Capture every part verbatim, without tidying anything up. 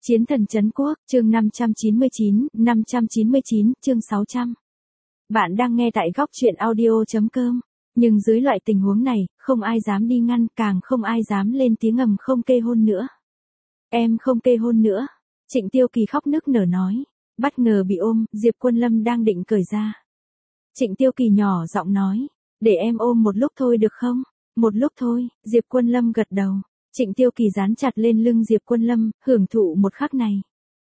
Chiến thần trấn quốc, chương năm trăm chín mươi chín, năm trăm chín mươi chín, chương sáu trăm. Bạn đang nghe tại góc truyện audio chấm com, nhưng dưới loại tình huống này, không ai dám đi ngăn, càng không ai dám lên tiếng ầm không kê hôn nữa. Em không kê hôn nữa. Trịnh Tiêu Kỳ khóc nức nở nói, bất ngờ bị ôm, Diệp Quân Lâm đang định cởi ra. Trịnh Tiêu Kỳ nhỏ giọng nói, để em ôm một lúc thôi được không? Một lúc thôi, Diệp Quân Lâm gật đầu. Trịnh Tiêu Kỳ dán chặt lên lưng Diệp Quân Lâm, hưởng thụ một khắc này.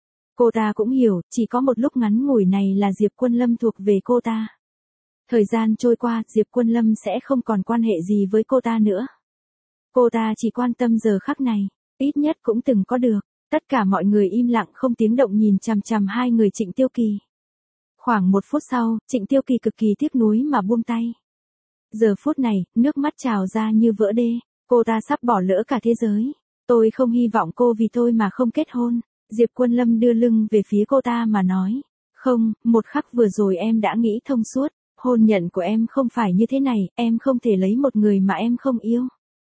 Cô ta cũng hiểu, chỉ có một lúc ngắn ngủi này là Diệp Quân Lâm thuộc về cô ta. Thời gian trôi qua, Diệp Quân Lâm sẽ không còn quan hệ gì với cô ta nữa. Cô ta chỉ quan tâm giờ khắc này, ít nhất cũng từng có được. Tất cả mọi người im lặng không tiếng động nhìn chằm chằm hai người Trịnh Tiêu Kỳ. Khoảng một phút sau, Trịnh Tiêu Kỳ cực kỳ tiếc nuối mà buông tay. Giờ phút này, nước mắt trào ra như vỡ đê. Cô ta sắp bỏ lỡ cả thế giới. Tôi không hy vọng cô vì tôi mà không kết hôn. Diệp Quân Lâm đưa lưng về phía cô ta mà nói. Không, một khắc vừa rồi em đã nghĩ thông suốt. Hôn nhận của em không phải như thế này, em không thể lấy một người mà em không yêu.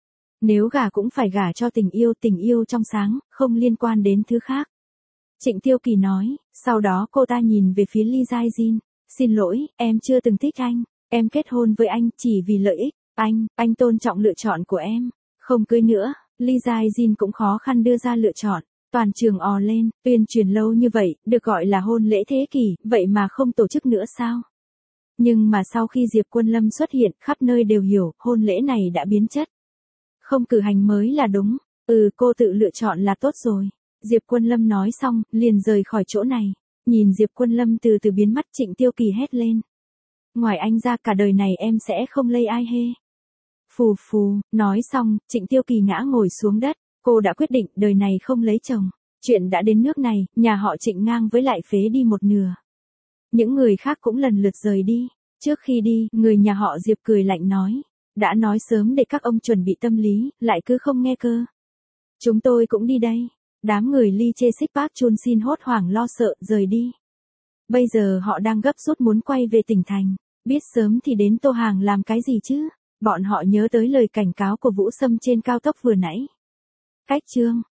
Nếu gả cũng phải gả cho tình yêu, tình yêu trong sáng, không liên quan đến thứ khác. Trịnh Tiêu Kỳ nói, sau đó cô ta nhìn về phía Lee Jae Jin. Xin lỗi, em chưa từng thích anh. Em kết hôn với anh chỉ vì lợi ích. Anh, anh tôn trọng lựa chọn của em. Không cưới nữa. Lee Jae Jin cũng khó khăn đưa ra lựa chọn. Toàn trường ò lên, tuyên truyền lâu như vậy, được gọi là hôn lễ thế kỷ, vậy mà không tổ chức nữa sao? Nhưng mà sau khi Diệp Quân Lâm xuất hiện, khắp nơi đều hiểu, hôn lễ này đã biến chất. Không cử hành mới là đúng. Ừ, cô tự lựa chọn là tốt rồi. Diệp Quân Lâm nói xong, liền rời khỏi chỗ này. Nhìn Diệp Quân Lâm từ từ biến mất, Trịnh Tiêu Kỳ hét lên. Ngoài anh ra cả đời này em sẽ không lây ai hê. Phù phù, nói xong, Trịnh Tiêu Kỳ ngã ngồi xuống đất. Cô đã quyết định đời này không lấy chồng. Chuyện đã đến nước này, nhà họ Trịnh ngang với lại phế đi một nửa. Những người khác cũng lần lượt rời đi. Trước khi đi, người nhà họ Diệp cười lạnh nói. Đã nói sớm để các ông chuẩn bị tâm lý, lại cứ không nghe cơ. Chúng tôi cũng đi đây. Đám người Lee Chae Sik Park Chun Sin hốt hoảng lo sợ, rời đi. Bây giờ họ đang gấp rút muốn quay về tỉnh thành. Biết sớm thì đến Tô Hàng làm cái gì chứ? Bọn họ nhớ tới lời cảnh cáo của Vũ Sâm trên cao tốc vừa nãy. Cách chương